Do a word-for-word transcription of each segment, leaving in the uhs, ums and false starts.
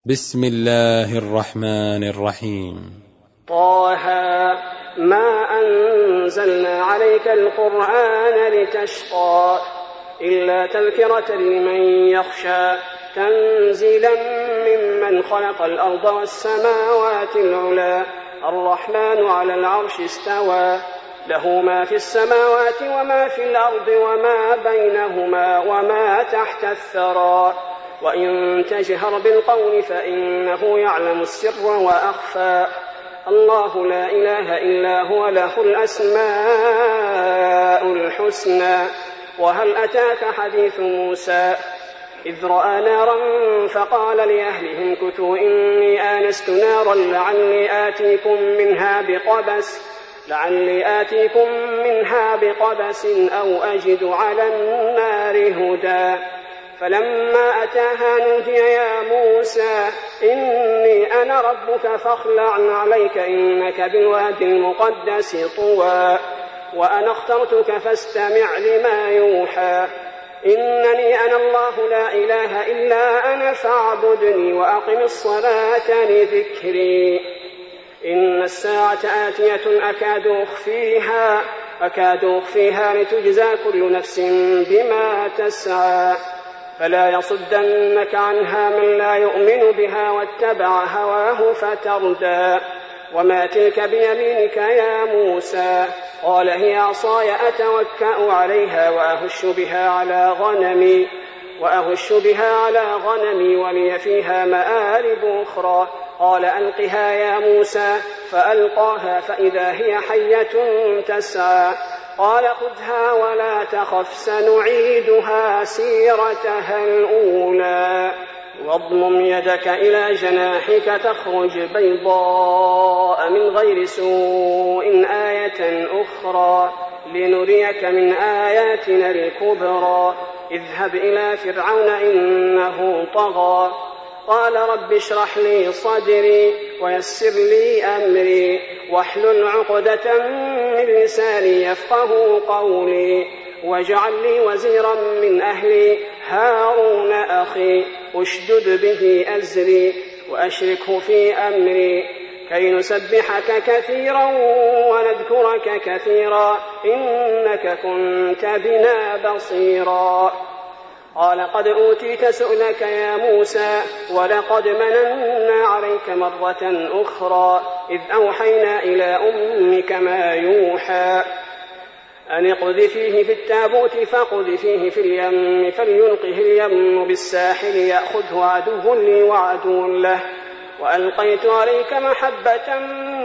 بسم الله الرحمن الرحيم. طه ما أنزلنا عليك القرآن لتشقى إلا تذكرة لمن يخشى تنزيلا ممن خلق الأرض والسماوات العلى الرحمن على العرش استوى له ما في السماوات وما في الأرض وما بينهما وما تحت الثرى وإن تجهر بالقول فإنه يعلم السر وأخفى الله لا إله إلا هو له الأسماء الحسنى وهل أتاك حديث موسى إذ رأى نارا فقال لأهلهم كثوا إني آنست نارا لعلي آتيكم منها بقبس لعلي آتيكم منها بقبس أو أجد على النار هدى فلما أتاها نودي يا موسى إني أنا ربك فاخلع عليك إنك بالوادي المقدس طوى وأنا اخترتك فاستمع لما يوحى إنني أنا الله لا إله إلا أنا فاعبدني وأقم الصلاة لذكري إن الساعة آتية أكاد أخفيها أكاد أخفيها لتجزى كل نفس بما تسعى فلا يصدنك عنها من لا يؤمن بها واتبع هواه فتردى وما تلك بيمينك يا موسى قال هي عصاي أتوكأ عليها وأهش بها على غنمي وأهش بها على غنمي ولي فيها مآرب أخرى قال ألقها يا موسى فألقاها فإذا هي حية تسعى قال خذها ولا تخف سنعيدها سيرتها الأولى واضمم يدك إلى جناحك تخرج بيضاء من غير سوء آية أخرى لنريك من آياتنا الكبرى اذهب إلى فرعون إنه طغى قال رب اشرح لي صدري ويسر لي أمري واحلل عقدة من لساني يفقه قولي واجعل لي وزيرا من أهلي هارون أخي اشدد به أزري وأشركه في أمري كي نسبحك كثيرا ونذكرك كثيرا إنك كنت بنا بصيرا قال قد أوتيت سؤلك يا موسى ولقد مننا عليك مرة أخرى إذ أوحينا إلى أمك ما يوحى أن اقذفيه في التابوت فاقذفيه في اليم فليلقه اليم بالساحل يأخذه عدو لي وعدو له وألقيت عليك محبة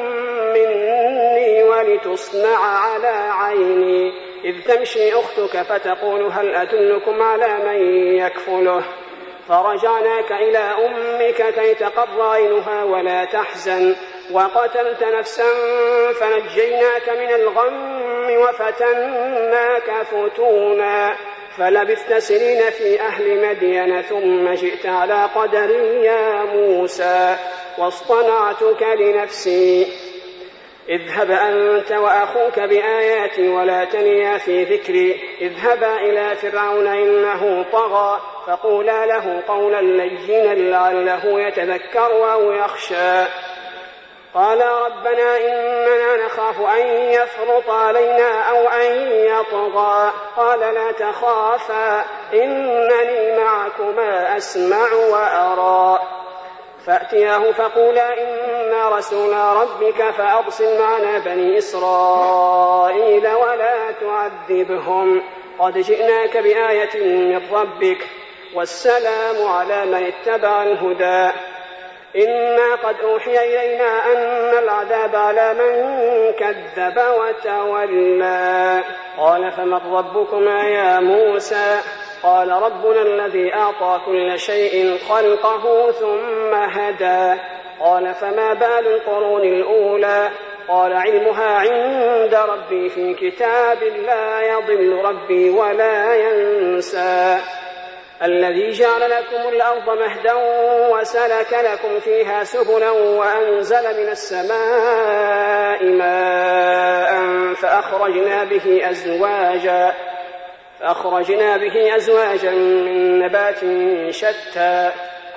مني ولتصنع على عيني إذ تمشي أختك فتقول هل أدلكم على من يكفله فرجعناك إلى أمك كي تقر عينها ولا تحزن وقتلت نفسا فنجيناك من الغم وفتناك فتونا فلبثت سنين في أهل مدين ثم جئت على قدري يا موسى واصطنعتك لنفسي اذهب أنت وأخوك بآياتي ولا تنيا في ذكري اذهبا إلى فرعون إنه طغى فقولا له قولا لينا لعله يتذكر أو يخشى قال ربنا إننا نخاف أن يفرط علينا أو أن يطغى قال لا تخافا إنني معكما أسمع وأرى فأتياه فقولا إنا رسول ربك فأرسل معنا بني إسرائيل ولا تعذبهم قد جئناك بآية من ربك والسلام على من اتبع الهدى إنا قد أوحي إلينا أن العذاب على من كذب وتولى قال فمن ربكما يا موسى قال ربنا الذي أعطى كل شيء خلقه ثم هدى قال فما بال القرون الأولى قال علمها عند ربي في كتاب لا يضل ربي ولا ينسى الذي جعل لكم الأرض مهدا وسلك لكم فيها سبلا وأنزل من السماء ماء فأخرجنا به أزواجا فأخرجنا به أزواجا من نبات شتى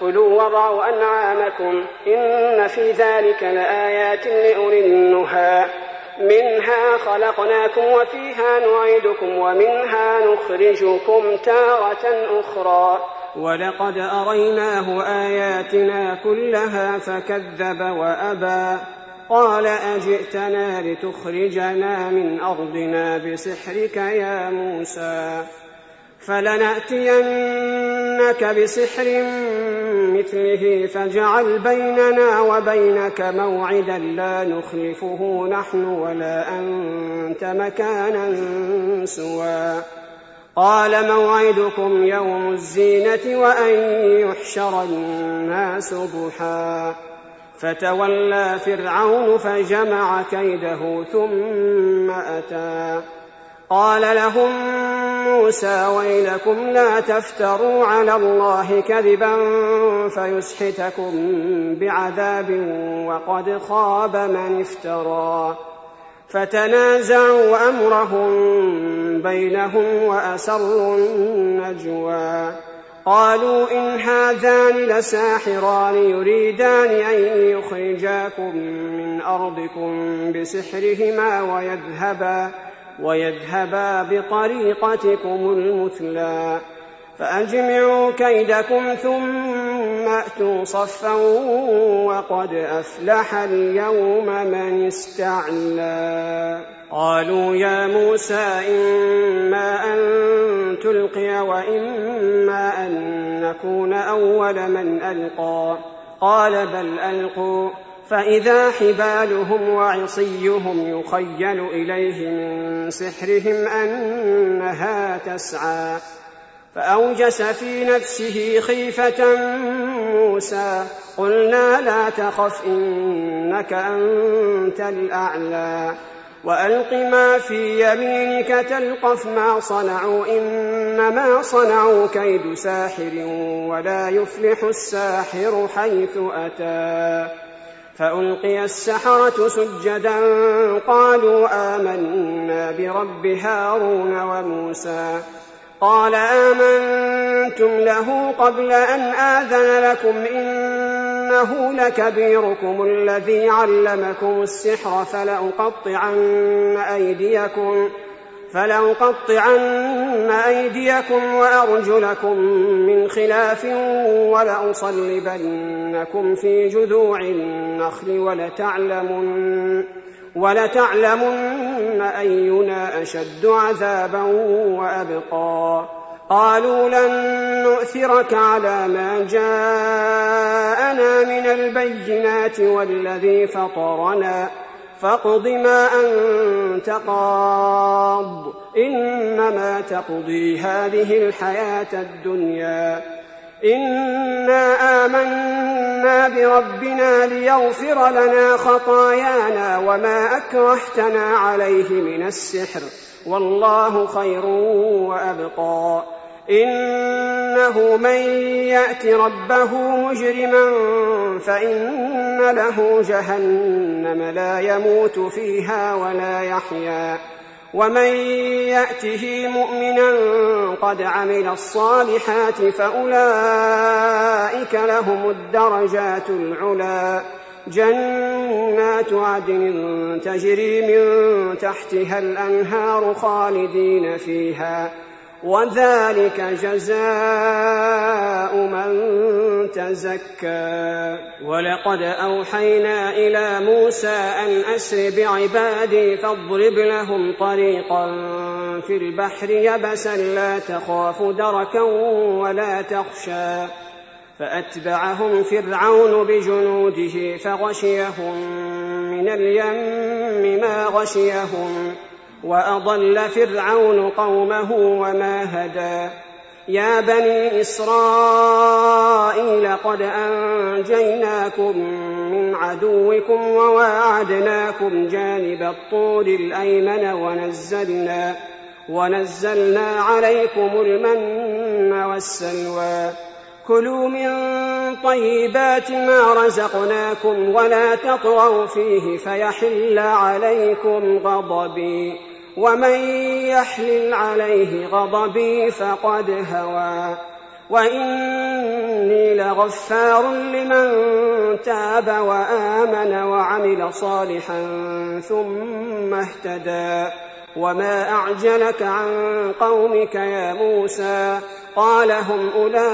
كلوا وارعوا أنعامكم إن في ذلك لآيات لأولي النهى منها خلقناكم وفيها نعيدكم ومنها نخرجكم تارة أخرى ولقد أريناه آياتنا كلها فكذب وأبى قال أجئتنا لتخرجنا من أرضنا بسحرك يا موسى فلنأتينك بسحر مثله فاجعل بيننا وبينك موعدا لا نخلفه نحن ولا أنت مكانا سوى قال موعدكم يوم الزينة وأن يحشر الناس ضحى فتولى فرعون فجمع كيده ثم أتى قال لهم موسى ويلكم لا تفتروا على الله كذبا فيسحتكم بعذاب وقد خاب من افترى فتنازعوا أمرهم بينهم وأسروا النجوى قالوا إن هذان لساحران يريدان أن يخرجاكم من أرضكم بسحرهما ويذهبا ويذهبا بطريقتكم المثلى فأجمعوا كيدكم ثم أتوا صفا وقد أفلح اليوم من استعلى قالوا يا موسى إما أن تلقي وإما أن نكون أول من ألقى قال بل ألقوا فإذا حبالهم وعصيهم يخيل إليه من سحرهم أنها تسعى فأوجس في نفسه خيفة موسى قلنا لا تخف إنك أنت الأعلى وألق ما في يمينك تلقف ما صنعوا إنما صنعوا كيد ساحر ولا يفلح الساحر حيث أتى فألقي السحرة سجدا قالوا آمنا برب هارون وموسى قال آمنتم له قبل أن آذن لكم إنه لكبيركم الذي علمكم السحر فلأقطعن أيديكم فلأقطعن أيديكم وأرجلكم من خلاف ولأصلبنكم في جذوع النخل ولتعلمن, ولتعلمن أينا أشد عذابا وأبقى قالوا لن نؤثرك على ما جاءنا من البينات والذي فطرنا فاقض ما أنت قاض إنما تقضي هذه الحياة الدنيا إنا آمنا بربنا ليغفر لنا خطايانا وما أكرهتنا عليه من السحر والله خير وأبقى إنه من يأت ربه مجرما فإن له جهنم لا يموت فيها ولا يحيا ومن يأته مؤمنا قد عمل الصالحات فأولئك لهم الدرجات العلى جنات عدن تجري من تحتها الأنهار خالدين فيها وذلك جزاء من تزكى ولقد أوحينا إلى موسى أن أسر بعبادي فاضرب لهم طريقا في البحر يبسا لا تخاف دركا ولا تخشى فأتبعهم فرعون بجنوده فغشيهم من اليم ما غشيهم وأضل فرعون قومه وما هدى يا بني إسرائيل قد أنجيناكم من عدوكم وواعدناكم جانب الطور الأيمن ونزلنا, ونزلنا عليكم المن والسلوى كلوا من طيبات ما رزقناكم ولا تطغوا فيه فيحل عليكم غضبي ومن يحلل عليه غضبي فقد هوى وإني لغفار لمن تاب وآمن وعمل صالحا ثم اهتدى. وما أعجلك عن قومك يا موسى؟ قال هم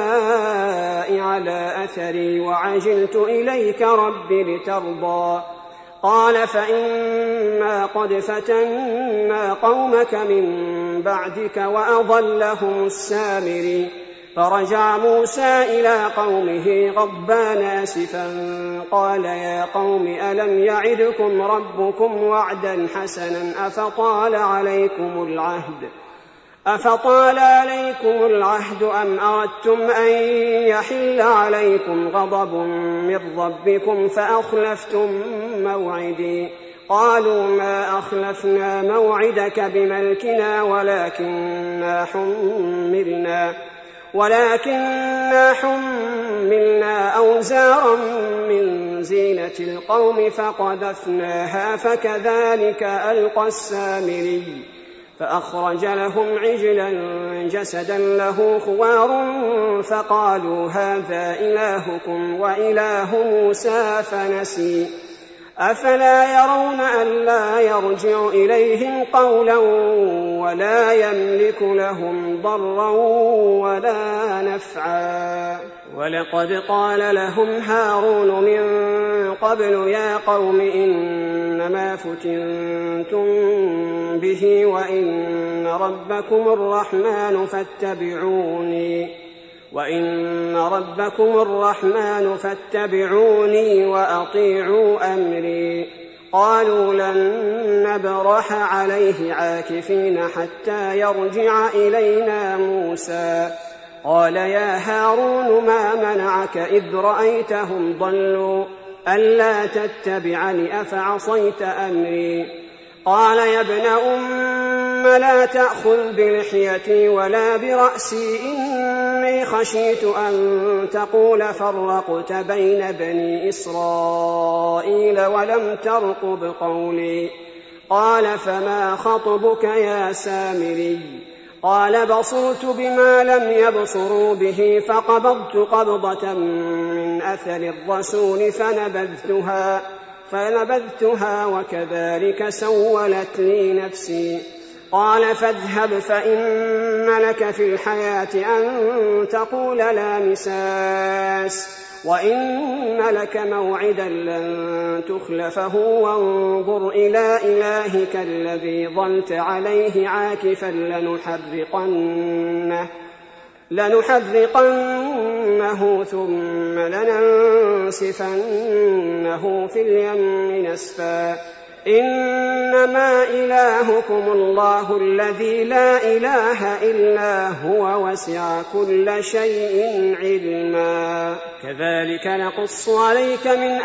أولئك على أثري وعجلت إليك رب لترضى. قال فإنا قد فتنا قومك من بعدك وأضلهم السامري. فرجع موسى إلى قومه غضبان آسفا قال يا قوم ألم يعدكم ربكم وعدا حسنا أفطال عليكم العهد أفطال عليكم العهد أم أردتم أن يحل عليكم غضب من ربكم فأخلفتم موعدي؟ قالوا ما أخلفنا موعدك بملكنا ولكننا حملنا ولكننا حملنا أوزارا من زينة القوم فقذفناها فكذلك ألقى السامري. فأخرج لهم عجلا جسدا له خوار فقالوا هذا إلهكم وإله موسى فنسي. أفلا يرون ألا يرجع إليهم قولا ولا يملك لهم ضرا ولا نفعا. ولقد قال لهم هارون من قبل يا قوم إنما فتنتم به وإن ربكم الرحمن فاتبعوني وإن ربكم الرحمن فاتبعوني وأطيعوا أمري. قالوا لن نبرح عليه عاكفين حتى يرجع إلينا موسى. قال يا هارون ما منعك إذ رأيتهم ضلوا ألا تتبعني أفعصيت أمري؟ قال يا ابن أم لا تأخذ بلحيتي ولا برأسي إني خشيت أن تقول فرقت بين بني إسرائيل ولم ترقب قولي. قال فما خطبك يا سامري؟ قال بصرت بما لم يبصروا به فقبضت قبضة من أثر الرسول فنبذتها فنبذتها وكذلك سولت لي نفسي. قال فاذهب فإن لك في الحياة أن تقول لا مساس وإن لك موعدا لن تخلفه وانظر إلى إلهك الذي ظلت عليه عاكفا لنحرقنه لنحرقنه ثم لننسفنه في اليم نسفا. إنما إلهكم الله الذي لا إله إلا هو وسع كل شيء علما. كذلك نقص عليك من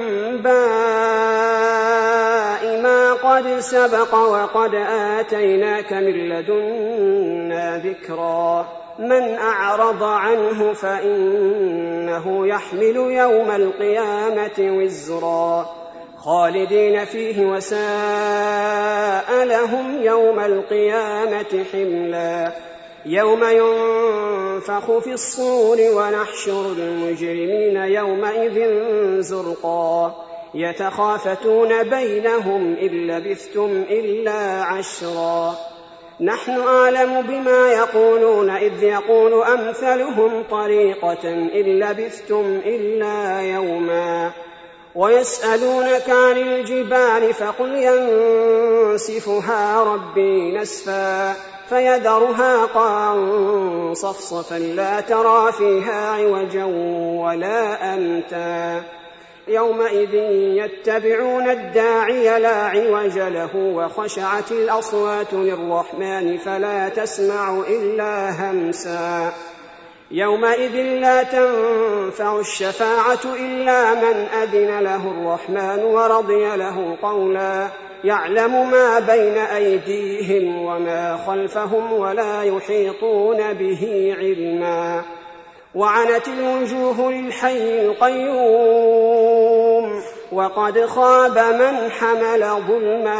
أنباء ما قد سبق وقد آتيناك من لدنا ذكرا. من أعرض عنه فإنه يحمل يوم القيامة وزرا خالدين فيه وساء لهم يوم القيامة حملا. يوم ينفخ في الصور ونحشر المجرمين يومئذ زرقا يتخافتون بينهم إن لبثتم إلا عشرا. نحن أعلم بما يقولون إذ يقول أمثلهم طريقة إن لبثتم إلا يوما. ويسألونك عن الجبال فقل ينسفها ربي نسفا فيذرها قاعا صفصفا لا ترى فيها عوجا ولا أمتا. يومئذ يتبعون الداعي لا عوج له وخشعت الأصوات للرحمن فلا تسمع إلا همسا. يومئذ لا تنفع الشفاعة إلا من أذن له الرحمن ورضي له قولا. يعلم ما بين أيديهم وما خلفهم ولا يحيطون به علما. وعنت الوجوه للحي القيوم وقد خاب من حمل ظلما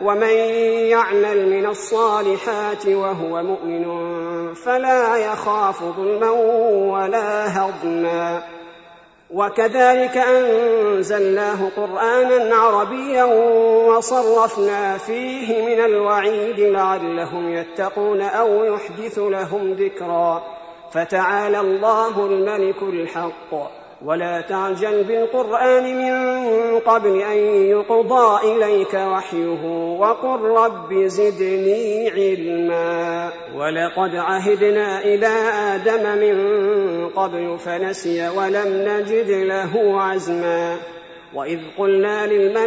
ومن يعمل من الصالحات وهو مؤمن فلا يخاف ظلما ولا هضما. وكذلك أنزلناه قرآنا عربيا وصرفنا فيه من الوعيد لعلهم يتقون أو يحدث لهم ذكرا. فتعالى الله الملك الحق ولا تعجل بالقرآن من قبل أن يقضى إليك وحيه وقل رب زدني علما. ولقد عهدنا إلى آدم من قبل فنسي ولم نجد له عزما. وإذ قلنا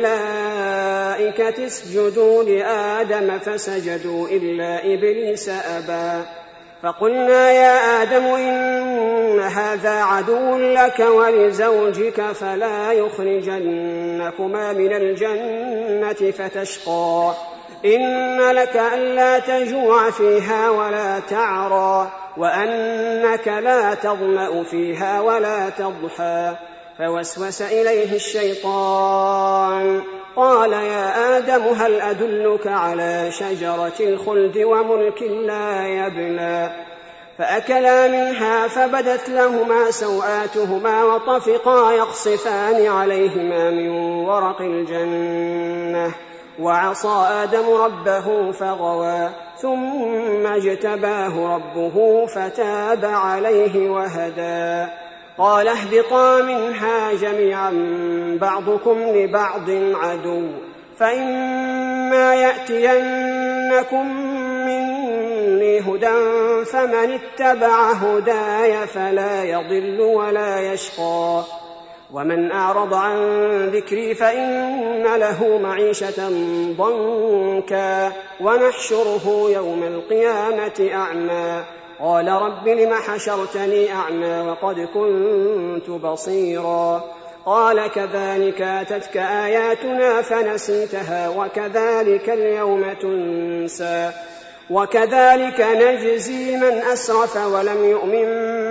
للملائكة اسجدوا لآدم فسجدوا إلا إبليس أبى فقلنا يا آدم إن هذا عدو لك ولزوجك فلا يخرجنكما من الجنة فتشقى. إن لك ألا تجوع فيها ولا تعرى وأنك لا تظمأ فيها ولا تضحى. فوسوس إليه الشيطان قال يا آدم هل أدلك على شجرة الخلد وملك لا يبلى. فأكلا منها فبدت لهما سوآتهما وطفقا يخصفان عليهما من ورق الجنة وعصى آدم ربه فغوى ثم اجتباه ربه فتاب عليه وهدى. قال اهبطا منها جميعا بعضكم لبعض عدو فإما يأتينكم مني هدى فمن اتبع هداي فلا يضل ولا يشقى. ومن أعرض عن ذكري فإن له معيشة ضنكا ونحشره يوم القيامة أعمى قال رب لم حشرتني أعمى وقد كنت بصيرا. قال كذلك أتتك آياتنا فنسيتها وكذلك اليوم تنسى. وكذلك نجزي من أسرف ولم يؤمن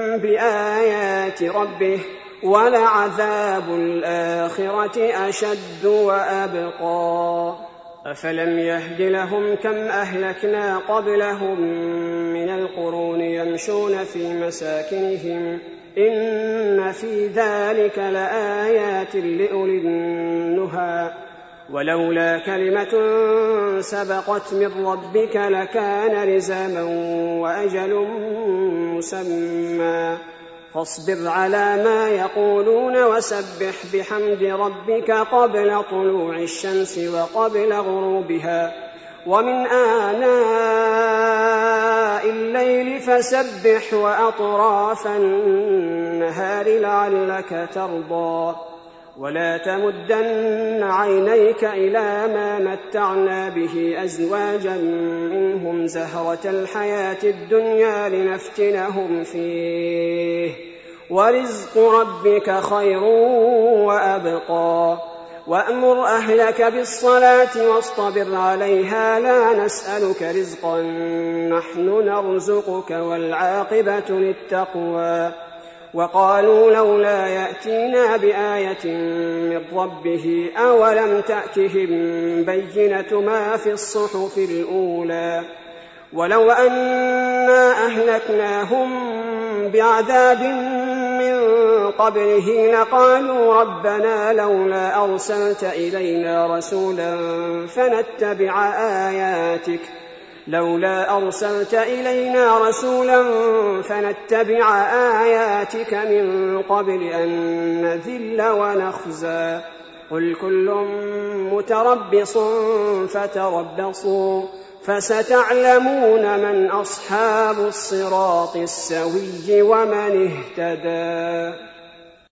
بآيات ربه ولعذاب الآخرة أشد وأبقى. أفلم يهد لهم كم أهلكنا قبلهم من القرون يمشون في مساكنهم إن في ذلك لآيات لأولي النهى. ولولا كلمة سبقت من ربك لكان لزاما وأجل مسمى. فاصبر على ما يقولون وسبح بحمد ربك قبل طلوع الشمس وقبل غروبها ومن آناء الليل فسبح وأطراف النهار لعلك ترضى. ولا تمدن عينيك إلى ما متعنا به أزواجا منهم زهرة الحياة الدنيا لنفتنهم فيه ورزق ربك خير وأبقى. وأمر أهلك بالصلاة واصطبر عليها لا نسألك رزقا نحن نرزقك والعاقبة للتقوى. وقالوا لولا يأتينا بآية من ربه أولم تأتهم بينة ما في الصحف الأولى. ولو أنا أهلكناهم بعذاب من قبله لقالوا ربنا لولا أرسلت إلينا رسولا فنتبع آياتك لولا أرسلت إلينا رسولا فنتبع آياتك من قبل أن نذل ونخزى. قل كل متربص فتربصوا فستعلمون من أصحاب الصراط السوي ومن اهتدى.